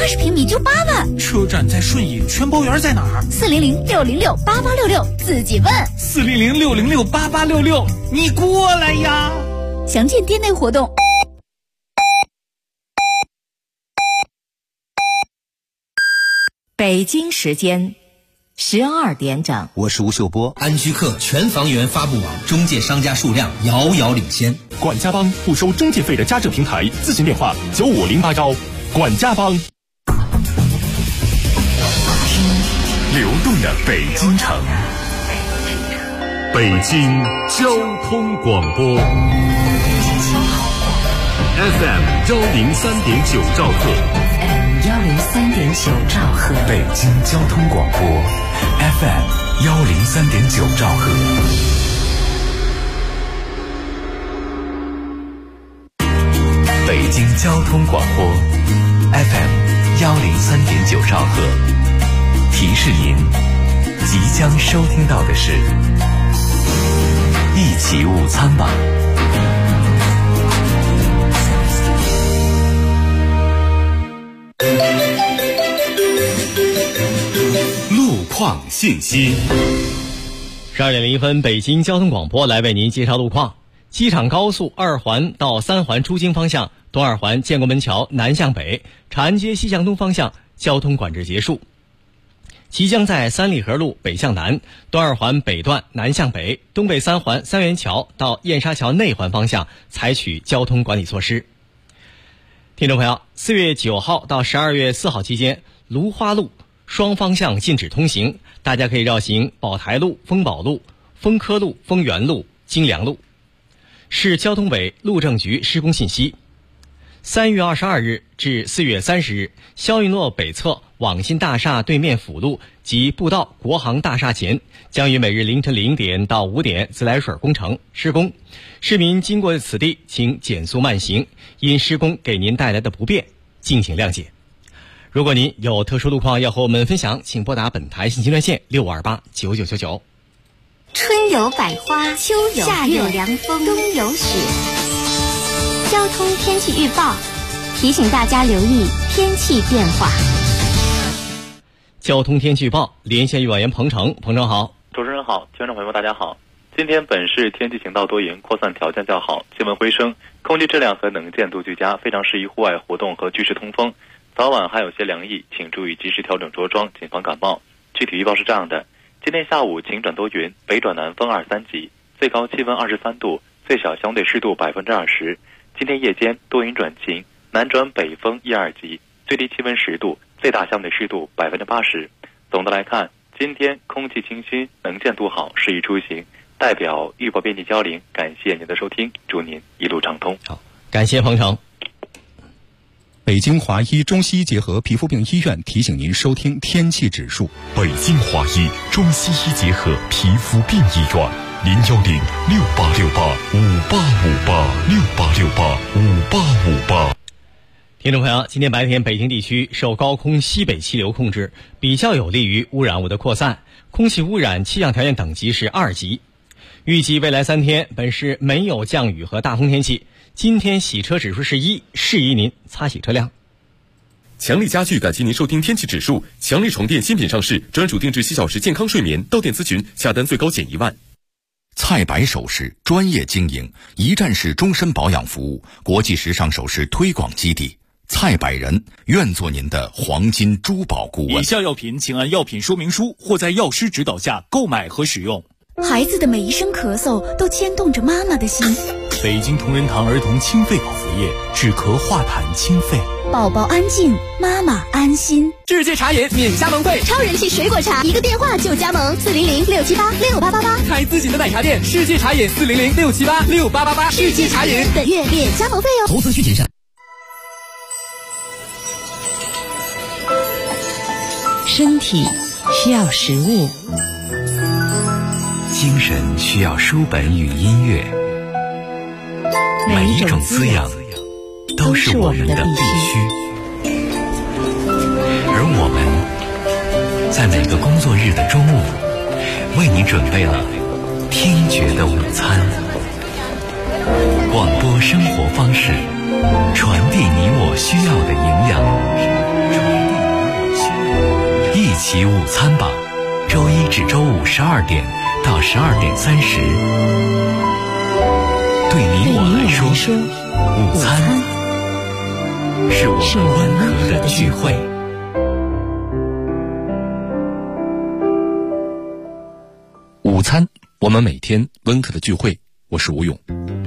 80平米就8万。 车展在顺义，全包园在哪儿 400-606-8866，自己问。 400-606-8866，你过来呀！ 详见店内活动。 北京时间12点整， 我是吴秀波。 安居客全房源发布网中介商家数量遥遥领先。 管家帮不收中介费的家政平台，咨询电话95081。管家帮。 流动的北京城，北京交通广播 FM 103.9兆赫 103.9兆赫， 北京交通广播 FM 103.9兆赫。北京交通广播 FM 103.9兆赫。提示您，即将收听到的是一起午餐吧。路况信息。 12点01分，北京交通广播来为您介绍路况。机场高速2环到3环出京方向，东二环建国门桥南向北，长安街西向东方向交通管制结束。即将在三里河路北向南，东二环北段南向北，东北3环三元桥到燕莎桥内环方向采取交通管理措施。听众朋友，4月9号到12月4号期间，芦花路双方向禁止通行，大家可以绕行宝台路、丰宝路、丰科路、丰源路、金良路。市交通委路政局施工信息：3月22日至4月30日，霄云路北侧网信大厦对面辅路及步道国航大厦前，将于每日凌晨0点到5点自来水工程施工。市民经过此地，请减速慢行，因施工给您带来的不便，敬请谅解。如果您有特殊路况要和我们分享，请拨打本台信息热线65289999。 春有百花，秋有夏有凉风，冬有雪。交通天气预报提醒大家留意天气变化。 交通天气预报，连线预报员彭程。彭程好。 主持人好，听众朋友大家好。今天本市天气晴到多云，扩散条件较好，气温回升，空气质量和能见度俱佳，非常适宜户外活动和居室通风。早晚还有些凉意，请注意及时调整着装，谨防感冒。具体预报是这样的：今天下午晴转多云，北转南风2、3级，最高气温23度，最小相对湿度20%。今天夜间多云转晴，南转北风1、2级，最低气温10度，最大相对湿度80%。总的来看，今天空气清新，能见度好，适宜出行。代表预报编辑焦玲，感谢您的收听，祝您一路畅通。 好，感谢彭程。 北京华医中西医结合皮肤病医院提醒您收听天气指数。 北京华医中西医结合皮肤病医院，010-6868-5858，6868-5858。 听众朋友，今天白天北京地区受高空西北气流控制，比较有利于污染物的扩散，空气污染气象条件等级是2级。预计未来3天本市没有降雨和大风天气。今天洗车指数是1，适宜您擦洗车辆。 强力家具感谢您收听天气指数。强力床垫新品上市，专属定制7小时健康睡眠，到店咨询，下单最高减1万。 蔡白首饰专业经营，一站式终身保养服务，国际时尚首饰推广基地。蔡百人愿做您的黄金珠宝顾问。 以下药品请按药品说明书或在药师指导下购买和使用。 孩子的每一声咳嗽都牵动着妈妈的心。 北京同仁堂儿童清肺口服液，止咳化痰清肺。 宝宝安静，妈妈安心。 世界茶饮免加盟费， 超人气水果茶，一个电话就加盟，400-678-6888。 开自己的奶茶店，世界茶饮400-678-6888。世界茶饮本月免加盟费哦。 投资需谨慎。 身体需要食物， 精神需要书本与音乐，每一种滋养都是我们的必须。而我们在每个工作日的中午，为你准备了听觉的午餐。广播生活方式，传递你我需要的营养。 起午餐吧，周一至周五12点到12点30。对你我来说，午餐是我们温和的聚会。 午餐，我们每天温和的聚会。我是吴勇。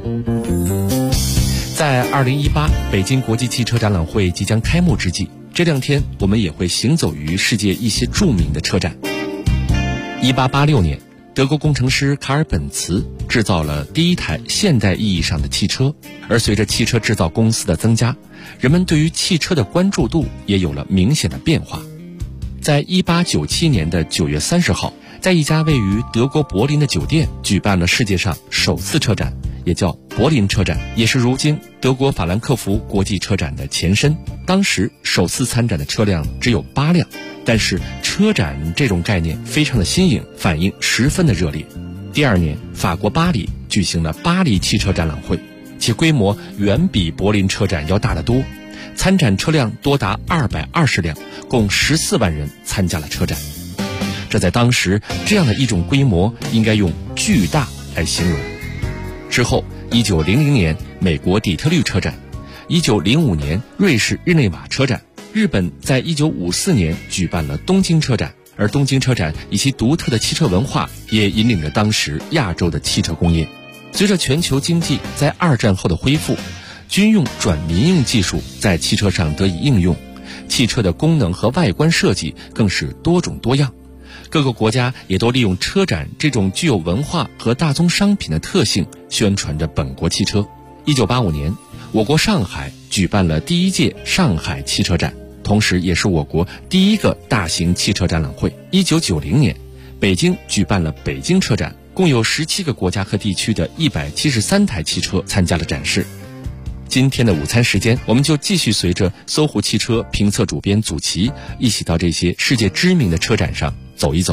在2018北京国际汽车展览会即将开幕之际，这2天我们也会行走于世界一些著名的车展。1886年，德国工程师卡尔本茨制造了第一台现代意义上的汽车，而随着汽车制造公司的增加，人们对于汽车的关注度也有了明显的变化。在1897年的9月30号，在一家位于德国柏林的酒店举办了世界上首次车展，也叫柏林车展，也是如今德国法兰克福国际车展的前身。当时首次参展的车辆只有8辆，但是车展这种概念非常的新颖，反应十分的热烈。第2年，法国巴黎举行了巴黎汽车展览会，其规模远比柏林车展要大得多，参展车辆多达220辆，共14万人参加了车展。这在当时这样的一种规模应该用巨大来形容。之后1900年美国底特律车展，1905年瑞士日内瓦车展，日本在1954年举办了东京车展，而东京车展以其独特的汽车文化也引领着当时亚洲的汽车工业。随着全球经济在2战后的恢复，军用转民用技术在汽车上得以应用，汽车的功能和外观设计更是多种多样。各个国家也都利用车展这种具有文化和大宗商品的特性，宣传着本国汽车。1985年，我国上海举办了第1届上海汽车展，同时也是我国第1个大型汽车展览会。1990年，北京举办了北京车展，共有17个国家和地区的173台汽车参加了展示。今天的午餐时间，我们就继续随着搜狐汽车评测主编祖奇一起到这些世界知名的车展上走一走。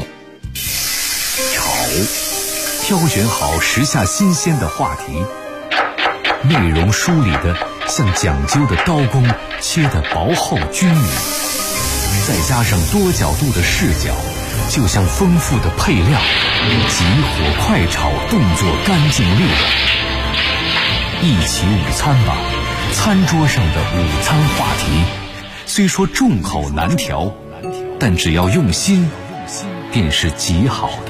挑选好时下新鲜的话题，内容梳理的像讲究的刀工，切得薄厚均匀，再加上多角度的视角，就像丰富的配料，急火快炒，动作干净利落。一起午餐吧，餐桌上的午餐话题虽说众口难调，但只要用心便是极好的。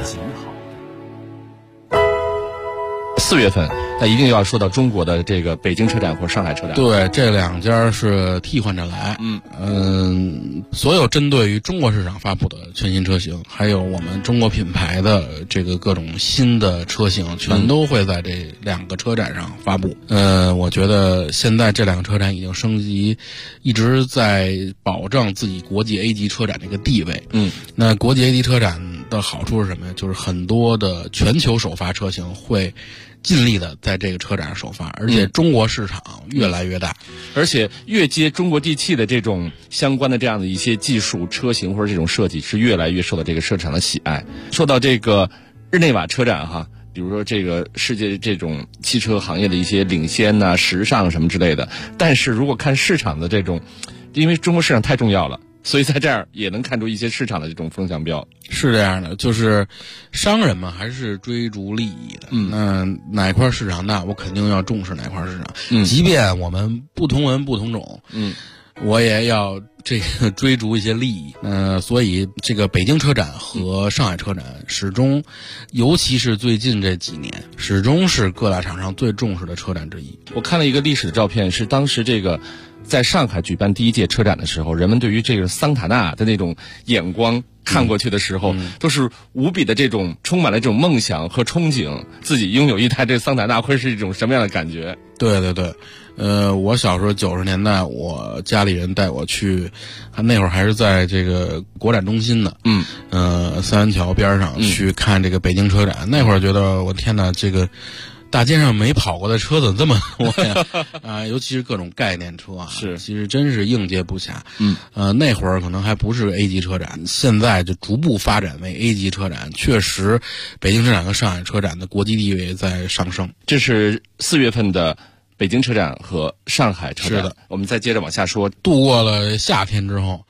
4月份那一定要说到中国的这个北京车展或上海车展。 对，这2家是替换着来。所有针对于中国市场发布的全新车型，还有我们中国品牌的这个各种新的车型，全都会在这2个车展上发布。我觉得现在这2个车展已经升级，一直在保证自己国际 A 级车展这个地位。那国际 A 级车展的好处是什么呀？就是很多的全球首发车型会尽力的在这个车展上首发，而且中国市场越来越大， 而且越接中国地气的这种相关的这样的一些技术车型或者这种设计是越来越受到这个市场的喜爱。说到这个日内瓦车展哈，比如说这个世界这种汽车行业的一些领先啊、时尚什么之类的，但是如果看市场的这种，因为中国市场太重要了，所以在这儿也能看出一些市场的这种风向标。 是这样的，就是商人嘛，还是追逐利益的。那哪块市场大，我肯定要重视哪块市场。即便我们不同文不同种，我也要这个追逐一些利益。所以这个北京车展和上海车展始终，尤其是最近这几年，始终是各大厂商最重视的车展之一。 我看了一个历史的照片，是当时这个在上海举办第1届车展的时候，人们对于这个桑塔纳的那种眼光看过去的时候，都是无比的这种充满了这种梦想和憧憬，自己拥有一台这桑塔纳会是一种什么样的感觉？ 对对对，我小时候90年代，我家里人带我去，那会儿还是在这个国展中心呢，三元桥边上去看这个北京车展。那会儿觉得我天哪，这个大街上没跑过的车子这么多呀！尤其是各种概念车啊， 是， 其实真是应接不暇。那会儿可能还不是 A 级车展，现在就逐步发展为 A 级车展。确实，北京车展和上海车展的国际地位在上升。 这是4月份的北京车展和上海车展。 是的， 我们再接着往下说。 度过了夏天之后，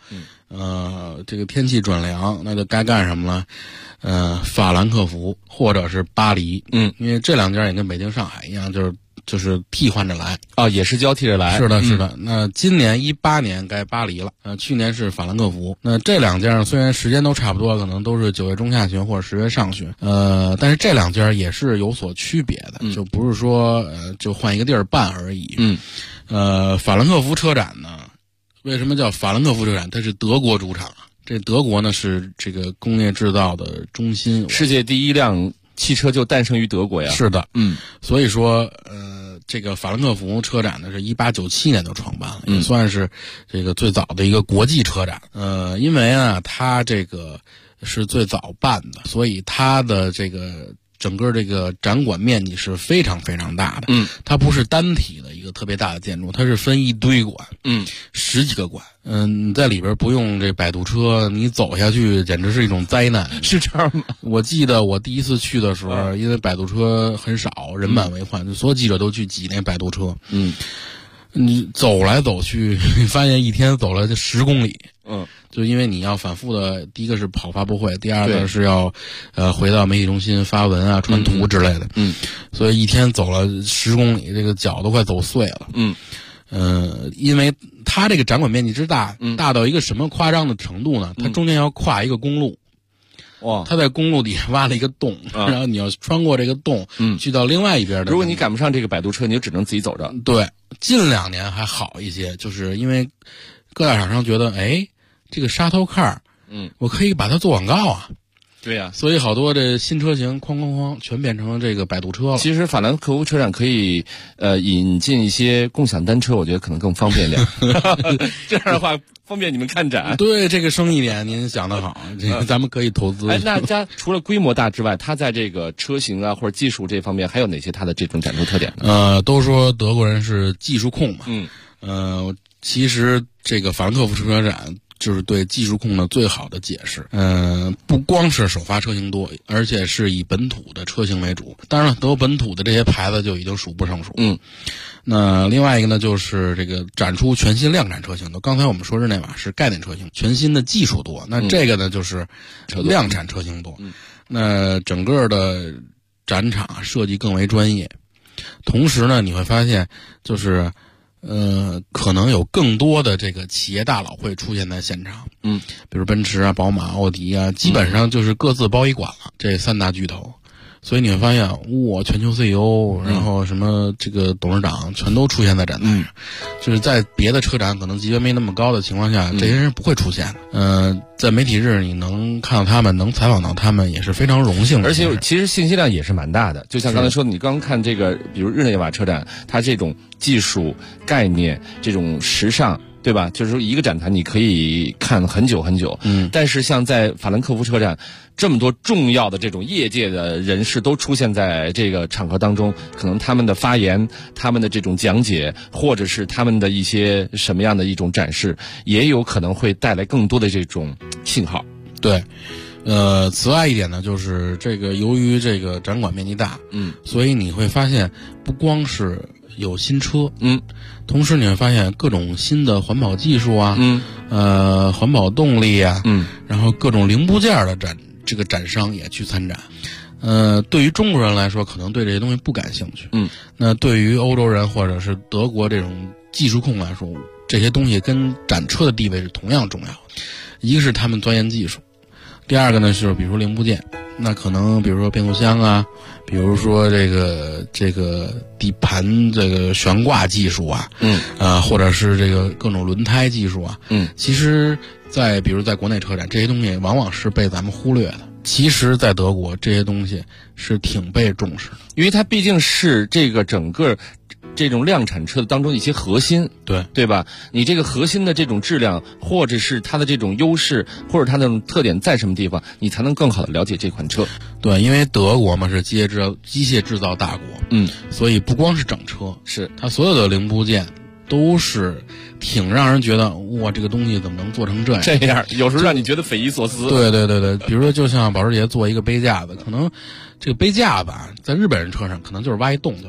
这个天气转凉，那就该干什么了？法兰克福或者是巴黎，因为这两家也跟北京、上海一样，就是替换着来啊，也是交替着来。 是的，是的。那今年18年该巴黎了，去年是法兰克福。那这两家虽然时间都差不多，可能都是9月中下旬或者10月上旬，但是这两家也是有所区别的，就不是说就换一个地儿办而已。法兰克福车展呢，为什么叫法兰克福车展？它是德国主场，这德国呢是这个工业制造的中心， 世界第一辆汽车就诞生于德国呀。 是的，所以说这个法兰克福车展呢是1897年就创办了，也算是这个最早的一个国际车展。因为呢它这个是最早办的，所以它的这个整个这个展馆面积是非常非常大的。它不是单体的一个特别大的建筑，它是分一堆馆，10几个馆。你在里边不用这摆渡车，你走下去简直是一种灾难。 是这样吗？ 我记得我第一次去的时候，因为摆渡车很少，人满为患，就所有记者都去挤那摆渡车。你走来走去，你发现一天走了10公里。就因为你要反复的，第一个是跑发布会，第二个是要回到媒体中心发文啊、传图之类的。所以一天走了10公里，这个脚都快走碎了。因为它这个展馆面积之大，大到一个什么夸张的程度呢？它中间要跨一个公路。 哇！ 它在公路底下挖了一个洞，然后你要穿过这个洞，去到另外一边的。 如果你赶不上这个摆渡车，你就只能自己走着。 对，近2年还好一些，就是因为各大厂商觉得，这个shuttle car，我可以把它做广告啊。 对呀， 所以好多这新车型哐全变成这个摆渡车了。 其实法兰克福车展可以引进一些共享单车，我觉得可能更方便点。这样的话方便你们看展。 对，这个生意点您想得好，这个咱们可以投资。 那家除了规模大之外，它在这个车型啊或者技术这方面还有哪些它的这种展出特点呢？都说德国人是技术控嘛。其实这个法兰克福车展就是对技术控的最好的解释。不光是首发车型多，而且是以本土的车型为主。当然了，德国本土的这些牌子就已经数不胜数。那另外一个呢，就是这个展出全新量产车型的。刚才我们说日内瓦是概念车型，全新的技术多。那这个呢，就是量产车型多。那整个的展场设计更为专业，同时呢，你会发现就是可能有更多的这个企业大佬会出现在现场。比如奔驰啊、宝马、奥迪啊，基本上就是各自包一馆了，这3大巨头。所以你会发现，全球 CEO，然后什么这个董事长全都出现在展台上。就是在别的车展可能级别没那么高的情况下，这些人不会出现的。在媒体日你能看到他们，能采访到他们，也是非常荣幸的。 而且其实信息量也是蛮大的。就像刚才说的，你刚看这个，比如日内瓦车展，它这种技术概念、这种时尚，对吧？就是说一个展台你可以看很久很久。但是像在法兰克福车展，这么多重要的这种业界的人士都出现在这个场合当中，可能他们的发言、他们的这种讲解，或者是他们的一些什么样的一种展示，也有可能会带来更多的这种信号。 对。此外一点呢，就是这个由于这个展馆面积大，所以你会发现不光是有新车，同时你会发现各种新的环保技术啊，环保动力啊，然后各种零部件的这个展商也去参展。对于中国人来说，可能对这些东西不感兴趣。那对于欧洲人或者是德国这种技术控来说，这些东西跟展车的地位是同样重要的。一个是他们钻研技术，第二个呢是比如说零部件，那可能比如说变速箱啊，比如说这个底盘这个悬挂技术啊，或者是这个各种轮胎技术啊，其实比如在国内车展，这些东西往往是被咱们忽略的。其实在德国这些东西是挺被重视的， 因为它毕竟是这个整个这种量产车当中一些核心，对吧？你这个核心的这种质量，或者是它的这种优势，或者它的特点在什么地方，你才能更好的了解这款车。 对，因为德国嘛是机械制造大国，所以不光是整车， 是它所有的零部件都是挺让人觉得哇，这个东西怎么能做成这样？ 有时候让你觉得匪夷所思。 对，比如说就像保时捷做一个杯架子，可能这个杯架子在日本人车上可能就是挖一洞就完了。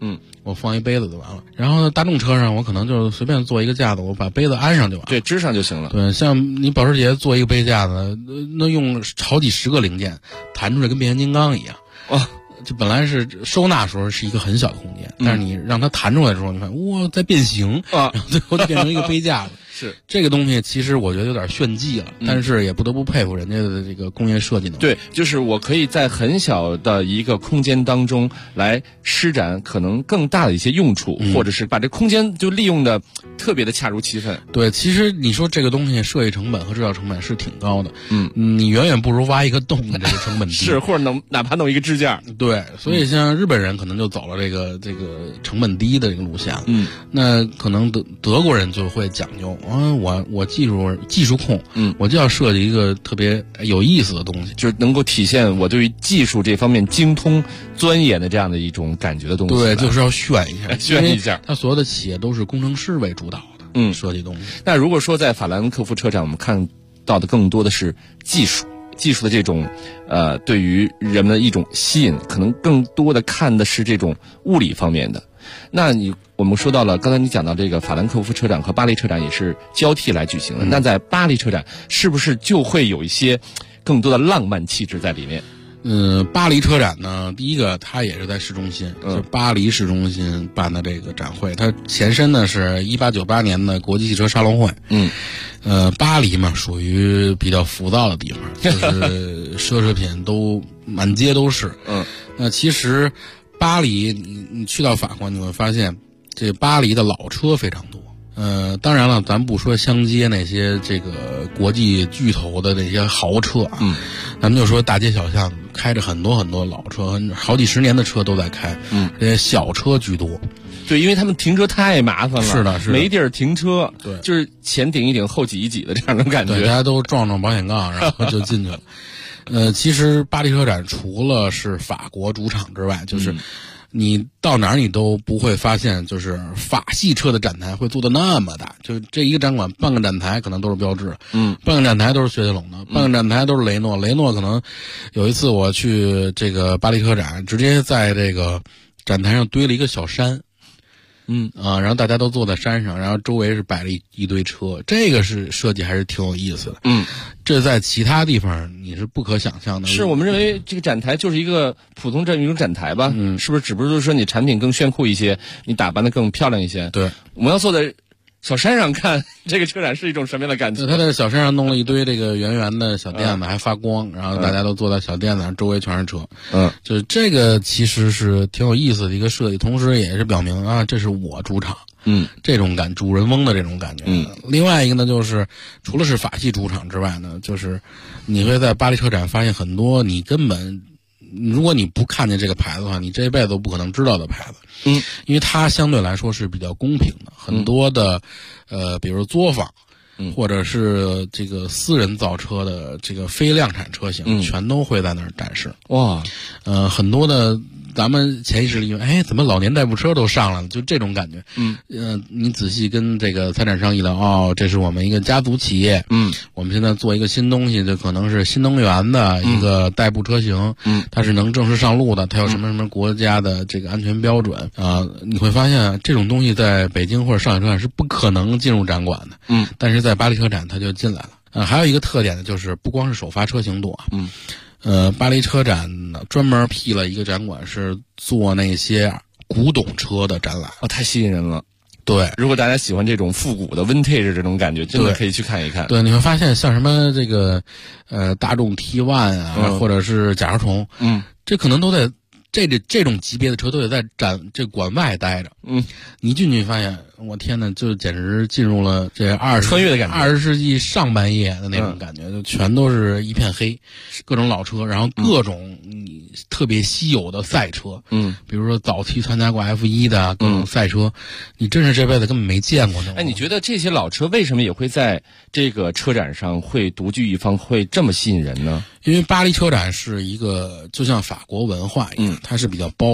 我放一杯子就完了。然后大众车上我可能就随便做一个架子，我把杯子安上就完了， 对，支上就行了。 对，像你保时捷做一个杯架子，那用好几十个零件弹出来跟变形金刚一样。就本来是收纳时候是一个很小的空间，但是你让它弹出来的时候，你看哇，在变形然后最后就变成一个杯架子。 是这个东西，其实我觉得有点炫技了，但是也不得不佩服人家的这个工业设计能力。 对，就是我可以在很小的一个空间当中来施展可能更大的一些用处，或者是把这空间就利用的特别的恰如其分。 对，其实你说这个东西设计成本和制造成本是挺高的，你远远不如挖一个洞的这个成本低。 是，或者哪怕弄一个支架。 对，所以像日本人可能就走了这个成本低的这个路线了。那可能德国人就会讲究。我技术控，我就要设计一个特别有意思的东西， 就是能够体现我对于技术这方面精通钻研的这样的一种感觉的东西。 对，就是要炫一下， 炫一下。 他所有的企业都是工程师为主导的，设计东西。 那如果说在法兰克福车展，我们看到的更多的是技术的这种对于人们的一种吸引，可能更多的看的是这种物理方面的。那我们说到了，刚才你讲到这个法兰克福车展和巴黎车展也是交替来举行的。那在巴黎车展是不是就会有一些更多的浪漫气质在里面？ 巴黎车展呢，第一个它也是在市中心，就巴黎市中心办的这个展会，它前身呢是1898年的国际汽车沙龙会。巴黎嘛，属于比较浮躁的地方，就是奢侈品都满街都是。那其实巴黎，你去到法国，你会发现这巴黎的老车非常多。当然了，咱不说相接那些这个国际巨头的那些豪车啊，咱们就说大街小巷开着很多很多老车，好几十年的车都在开，这些小车居多。 对，因为他们停车太麻烦了， 是的， 没地儿停车， 对， 就是前顶一顶后挤一挤的这样的感觉， 对，大家都撞保险杠，然后就进去了。其实巴黎车展除了是法国主场之外，就是你到哪儿你都不会发现，就是法系车的展台会做的那么大，就这一个展馆半个展台可能都是标致，半个展台都是雪铁龙的，半个展台都是雷诺。雷诺可能有一次我去这个巴黎车展，直接在这个展台上堆了一个小山。然后大家都坐在山上，然后周围是摆了一堆车，这个是设计还是挺有意思的。这在其他地方你是不可想象的。 是我们认为这个展台就是一个普通这么一种展台吧？是不是？只不过说你产品更炫酷一些，你打扮的更漂亮一些。 对， 我们要坐在小山上看这个车展是一种什么样的感觉？ 他在小山上弄了一堆这个圆圆的小垫子，还发光，然后大家都坐在小垫子上，周围全是车。就是这个其实是挺有意思的一个设计，同时也是表明啊，这是我主场。这种主人翁的这种感觉。另外一个呢，就是除了是法系主场之外呢，就是你会在巴黎车展发现很多你根本，如果你不看见这个牌子的话，你这一辈子都不可能知道的牌子。因为它相对来说是比较公平的，很多的比如作坊或者是这个私人造车的这个非量产车型全都会在那儿展示。 哇， 很多的咱们潜意识里以为，怎么老年代步车都上来了，就这种感觉。你仔细跟这个参展商一聊，这是我们一个家族企业。我们现在做一个新东西，就可能是新能源的一个代步车型。它是能正式上路的，它有什么什么国家的这个安全标准啊？你会发现这种东西在北京或者上海车展是不可能进入展馆的。但是在巴黎车展它就进来了。还有一个特点呢，就是不光是首发车型多。巴黎车展专门辟了一个展馆，是做那些古董车的展览。 太吸引人了。 对， 如果大家喜欢这种复古的 vintage 这种感觉，真的可以去看一看。 对，你会发现像什么这个大众 T1 啊，或者是甲壳虫，这可能都在这种级别的车都得在这馆外待着。你进去发现，我天哪，就简直进入了这穿越的感觉 ，20世纪上半叶的那种感觉，就全都是一片黑，各种老车，然后各种特别稀有的赛车。比如说早期参加过 F1 的各种赛车，你真是这辈子根本没见过的。 你觉得这些老车为什么也会在这个车展上会独具一方，会这么吸引人呢？ 因为巴黎车展是一个就像法国文化一样，它是比较包容的。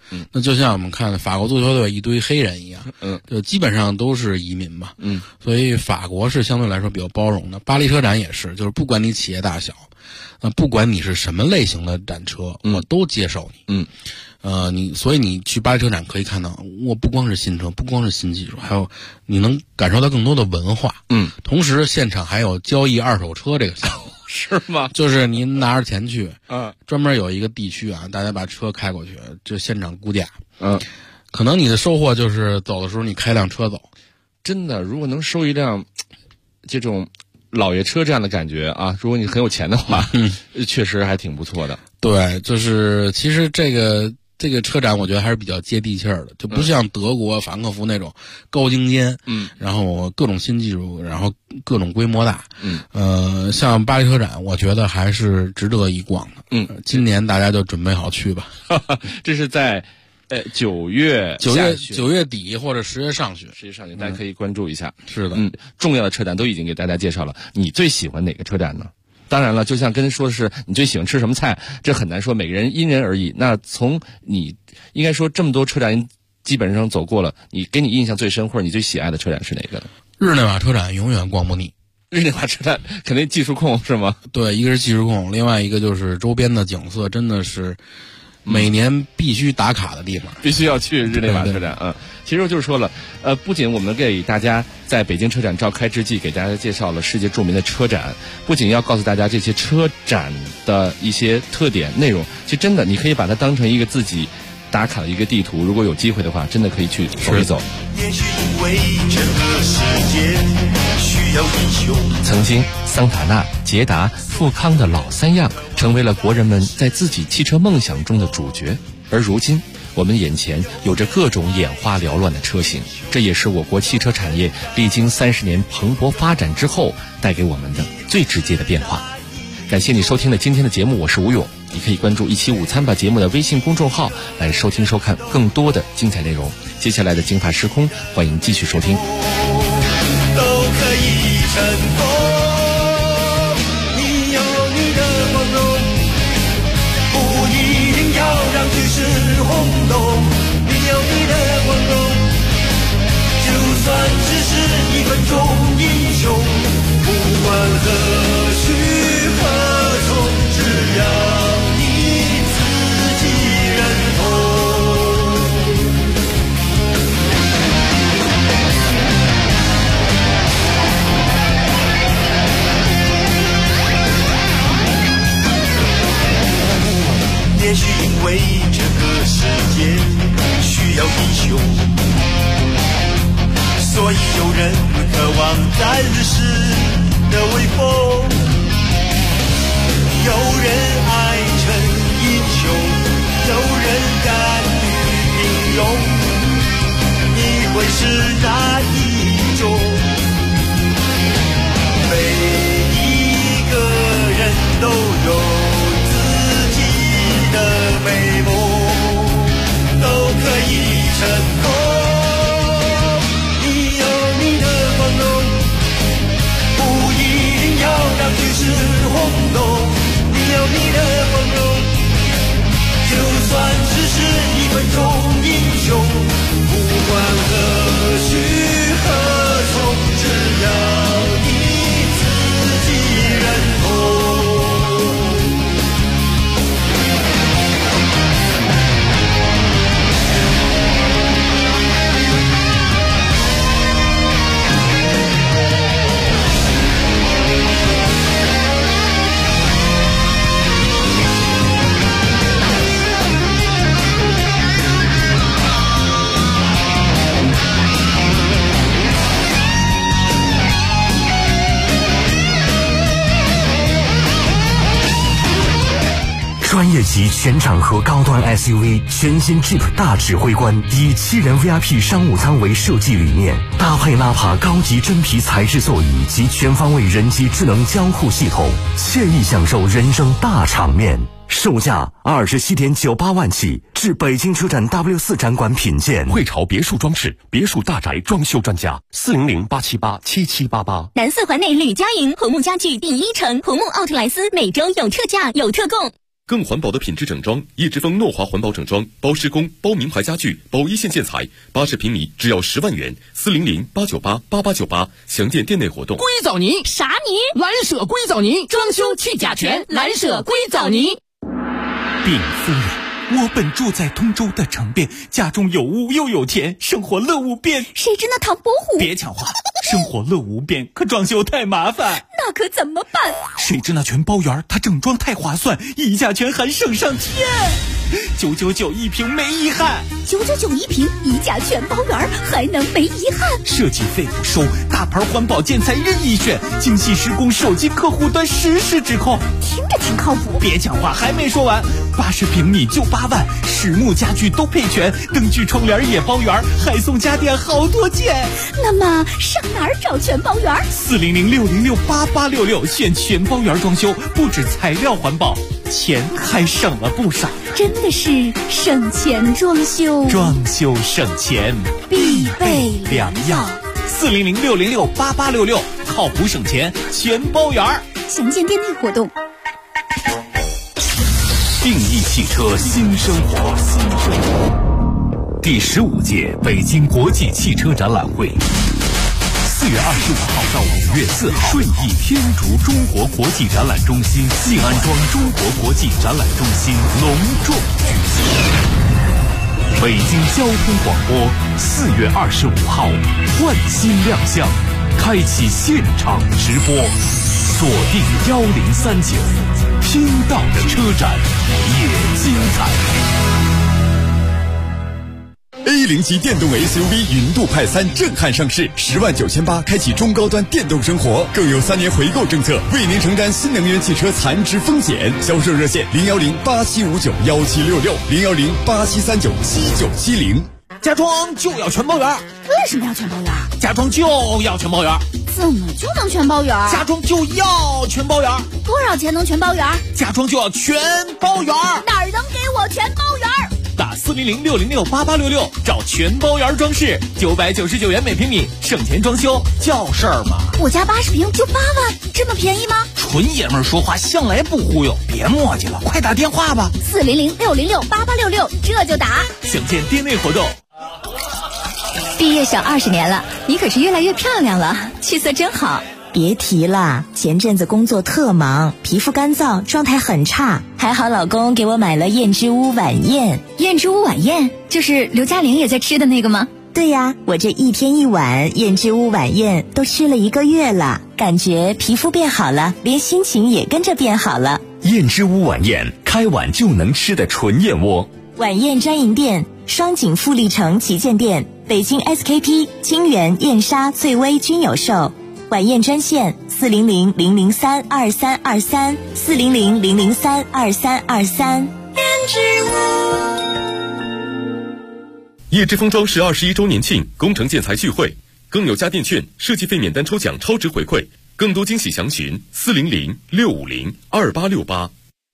那就像我们看法国足球队一堆黑人一样，就基本上都是移民嘛，所以法国是相对来说比较包容的。巴黎车展也是，就是不管你企业大小，不管你是什么类型的展车，我都接受你。所以你去巴黎车展可以看到，我不光是新车，不光是新技术，还有你能感受到更多的文化。同时现场还有交易二手车这个项目。 是吗？ 就是您拿着钱去，专门有一个地区啊，大家把车开过去，就现场估价。可能你的收获就是走的时候你开辆车走。 真的，如果能收一辆这种老爷车这样的感觉啊，如果你很有钱的话，确实还挺不错的。 对，就是其实这个车展我觉得还是比较接地气儿的，就不像德国法兰克福那种高精尖，然后各种新技术，然后各种规模大，像巴黎车展我觉得还是值得一逛的。今年大家就准备好去吧。 这是在9月底或者10月上旬， 大家可以关注一下。 是的， 重要的车展都已经给大家介绍了，你最喜欢哪个车展呢？当然了，就像跟说的是你最喜欢吃什么菜，这很难说，每个人因人而异。那从你应该说这么多车展基本上走过了，给你印象最深或者你最喜爱的车展是哪个呢？ 日内瓦车展永远逛不腻。 日内瓦车展肯定技术控是吗？ 对，一个是技术控，另外一个就是周边的景色真的是每年必须打卡的地方， 必须要去日内瓦车展。其实就是说了，不仅我们给大家在北京车展召开之际给大家介绍了世界著名的车展，不仅要告诉大家这些车展的一些特点内容，其实真的你可以把它当成一个自己打卡的一个地图，如果有机会的话，真的可以去走一走。也许因为这个世界需要英雄。曾经桑塔纳、捷达、富康的老三样成为了国人们在自己汽车梦想中的主角，而如今我们眼前有着各种眼花缭乱的车型，这也是我国汽车产业历经30年蓬勃发展之后带给我们的最直接的变化。感谢你收听了今天的节目，我是吴勇。你可以关注一期午餐吧节目的微信公众号来收听收看更多的精彩内容。接下来的京法时空，欢迎继续收听。都可以成功，你有你的光荣，不一定要让局势轰动，你有你的光荣，就算只是1分钟英雄，不管何去何从，只要你自己认同。也许因为这个世界需要英雄，所以有人渴望暂时的威风，有人爱成英雄，有人甘于平庸，你会是哪一种？每一个人都有自己的美梦，都可以成功。你有你的光荣，不一定要让局势轰动。你有你的光荣，就算只是1分钟英雄，不管何去何从，只要你自己认同。 专业级全场合高端 SUV 全新 Jeep 大指挥官，以7人 VIP 商务舱为设计理念，搭配纳帕高级真皮材质座椅及全方位人机智能交互系统，惬意享受人生大场面。售价27.98万起，至北京车展 W4 展馆品鉴。 汇潮别墅装饰，别墅大宅装修专家，400-878-7788。 南4环内吕家营红木家具第1城，红木奥特莱斯每周有特价有特供。 更环保的品质整装，叶之峰诺华环保整装，包施工、包名牌家具、包一线建材，80平米只要10万元，400-898-8898，详见店内活动。 硅藻泥啥泥？ 蓝舍硅藻泥，装修去甲醛，蓝舍硅藻泥。 禀夫人，我本住在通州的城边，家中有屋又有田，生活乐无边。 谁知那唐伯虎？ 别抢话，生活乐无边，可装修太麻烦。 那可怎么办？ 谁知那全包园，它整装太划算，溢价权还省上天，999一平没遗憾。 999一平，溢价全包园，还能没遗憾？ 设计费不收，大牌环保建材任意选，精细施工，手机客户端实时指控， 听着挺靠谱。 别讲话，还没说完，80平米就8万，实木家具都配全，灯具窗帘也包圆，还送家电好多件。 那么上哪儿找全包园 ？400-606-8866，选全包园装修，不止材料环保，钱还省了不少。 真的是省钱装修， 装修省钱必备良药。 400-606-8866，靠谱省钱全包园。 详见店内活动。 定义汽车新生活，第15届北京国际汽车展览会，4月25号到5月4号，顺义天竺中国国际展览中心静安庄中国国际展览中心隆重举行。北京交通广播4月25号焕新亮相，开启现场直播，锁定1039，听到的车展也精彩。 A0级电动 SUV 云度派3震撼上市，10万9800开启中高端电动生活，更有3年回购政策，为您承担新能源汽车残值风险。销售热线010-8759-1766，010-8739-7970。 家装就要全包圆。 为什么要全包圆？ 家装就要全包圆。 怎么就能全包圆？ 家装就要全包圆。 多少钱能全包圆？ 家装就要全包圆。 哪儿能给我全包圆？ 打400-606-8866，找全包圆装饰，999元每平米，省钱装修叫事儿吗？ 我家80平就8万，这么便宜吗？ 纯爷们儿说话向来不忽悠，别磨叽了，快打电话吧。 400-606-8866，这就打。 详见店内活动。 毕业小20年了，你可是越来越漂亮了，气色真好。 别提了，前阵子工作特忙，皮肤干燥，状态很差。还好老公给我买了燕之屋晚宴。 燕之屋晚宴就是刘嘉玲也在吃的那个吗？ 对呀，我这1天1碗燕之屋晚宴都吃了1个月了，感觉皮肤变好了，连心情也跟着变好了。 燕之屋晚宴，开碗就能吃的纯燕窝。 晚宴专营店：双井富力城旗舰店、北京 SKP、清源、燕莎、翠微均有售。晚宴专线400-003-2323 400-003-2323。 叶之峰装饰21周年庆工程建材聚会，更有家电券、设计费免单抽奖超值回馈，更多惊喜详询400-650-2868。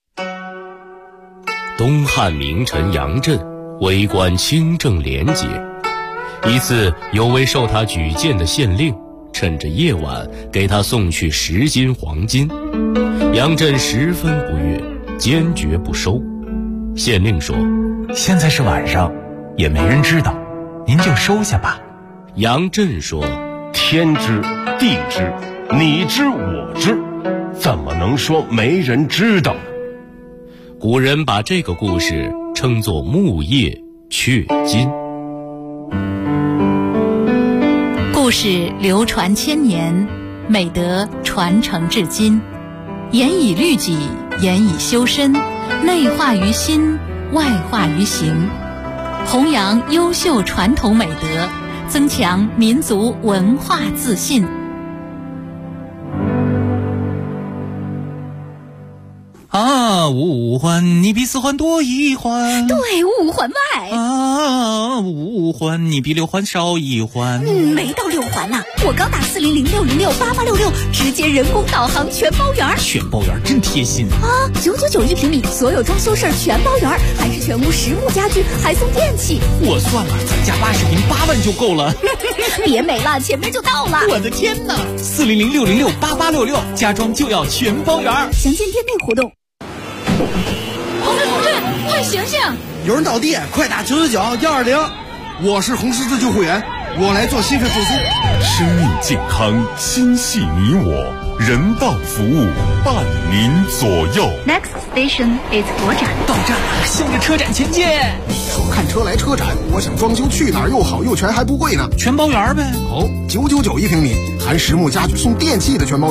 东汉名臣杨震为官清正廉洁，一次有位受他举荐的县令趁着夜晚给他送去10斤黄金，杨震十分不悦，坚决不收。县令说：“ 现在是晚上，也没人知道，您就收下吧。” 杨震说：“ 天知地知，你知我知，怎么能说没人知道呢？” 古人把这个故事称作木叶雀金。 故事流传千年，美德传承至今，严以律己，严以修身，内化于心，外化于行，弘扬优秀传统美德，增强民族文化自信。 啊，五环你比4环多1环， 对，5环外。 啊，5环你比6环少1环。 没到6环呢，我刚打400-606-8866，直接人工导航全包圆。 全包圆真贴心啊！999一平米，所有装修事儿全包圆，还是全屋实木家具，还送电器。 我算了，咱家80平8万就够了。 别美了，前面就到了。 我的天哪！400-606-8866，家装就要全包圆。 详见店内活动。 喂，醒醒！ 有人倒地，快打999-120。我是红十字救护员，我来做心肺复苏。 生命健康，心系你我，人道服务伴您左右。 Next station is 国展。 到站了，向着车展前进。 说看车来车展，我想装修去哪儿又好又全还不贵呢？ 全包圆呗。 哦，999一平米，含实木家具送电器的全包